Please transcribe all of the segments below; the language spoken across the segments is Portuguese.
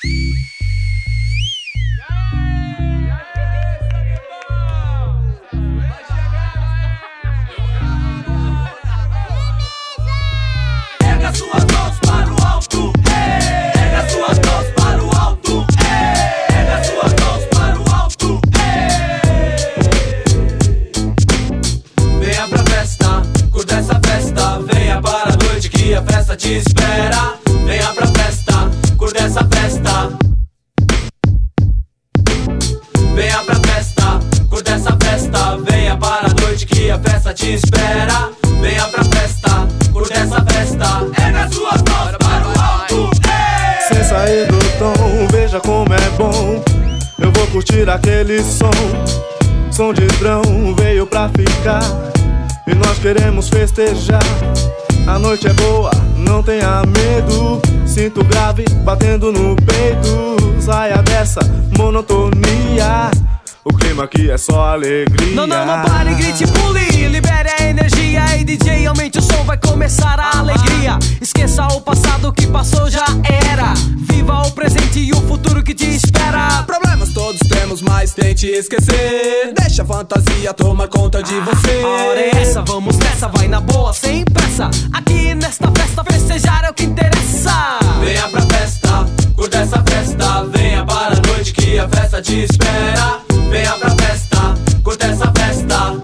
Erga suas mãos para o alto, erga suas mãos para o alto, erga suas mãos para o alto. Venha pra festa, curta essa festa. Venha para a noite que a festa te espera. Venha pra festa, curta essa festa. Venha pra festa, curta essa festa. Venha para a noite que a festa te espera. Venha pra festa, curta essa festa. Erga suas mãos para o alto. Sem sair do tom, veja como é bom. Eu vou curtir aquele som. Som de drão veio pra ficar e nós queremos festejar. A noite é boa, não tenha medo. Sinto grave batendo no peito. Saia dessa monotonia. O clima aqui é só alegria. Não, pare, grite, pule, libere a energia. E DJ, aumente o som, vai começar a alegria. Esqueça o passado que passou, já era. Viva o presente e o futuro que te espera. Problemas todos temos, mas tente esquecer. Deixa a fantasia tomar conta de você. A hora é essa, vamos nessa, vai na boa, sem pressa. Aqui nesta festa, festejar é o que interessa. Venha pra festa, curta essa festa. Venha para a noite que a festa te espera. Venha pra festa, curta essa festa.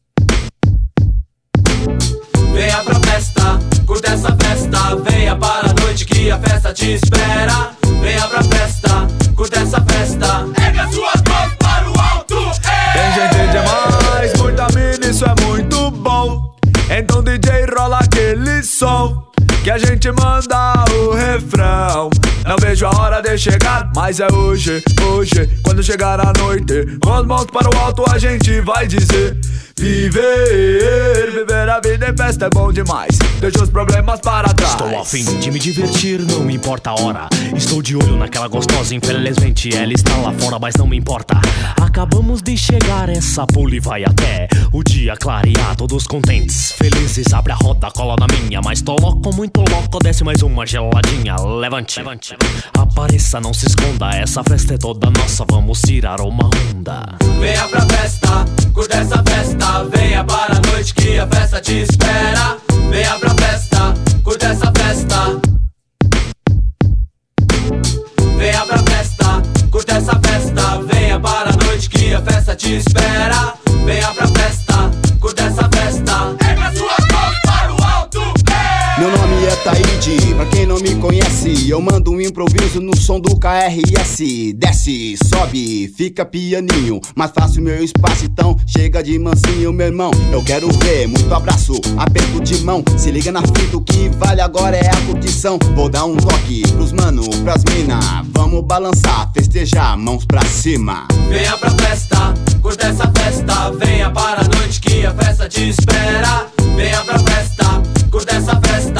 Venha pra festa, curta essa festa. Venha para a noite que a festa te espera. Venha pra festa, curta essa festa. Erga suas mãos para o alto. Tem gente demais, muita mina, isso é muito bom. Então DJ rola aquele som que a gente manda o refrão. Não vejo a hora de chegar, mas é hoje, hoje. Quando chegar a noite, com as mãos para o alto a gente vai dizer: viver a vida em festa é bom demais. Deixa os problemas para trás. Estou a fim de me divertir, não me importa a hora. Estou de olho naquela gostosa, infelizmente ela está lá fora, mas não me importa. Acabamos de chegar, essa pole vai até o dia clarear, todos contentes, felizes. Abre a roda, cola na minha, mas tô louco, muito louco. Desce mais uma geladinha, levante, levante. Apareça, não se esconda, essa festa é toda nossa, vamos tirar uma onda. Venha pra festa, curta essa festa. Venha para a noite que a festa te espera. Venha pra festa, curta essa festa. Venha pra festa, curta essa festa. Venha para a noite que a festa te espera. Venha pra festa, curta essa festa. Erga suas mãos para o alto. Meu nome é Taíde, pra quem não me conhece, eu mando um improviso no som do KRS. Desce, sobe, fica pianinho, mais fácil meu espaço, então chega de mansinho, meu irmão. Eu quero ver, muito abraço, aperto de mão. Se liga na fita, o que vale agora é a curtição. Vou dar um toque pros mano, pras mina. Vamos balançar, festejar, mãos pra cima. Venha pra festa, curta essa festa. Venha para a noite que a festa te espera. Venha pra festa, curta essa festa.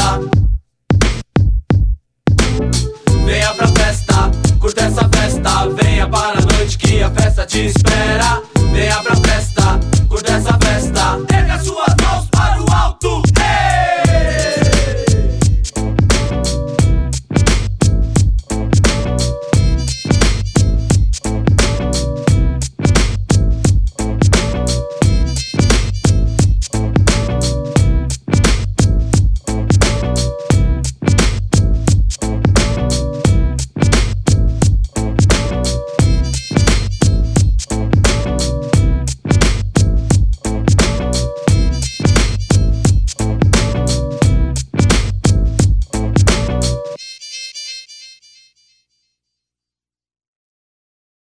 Venha pra festa, curta essa festa. Venha para a noite que a festa te espera.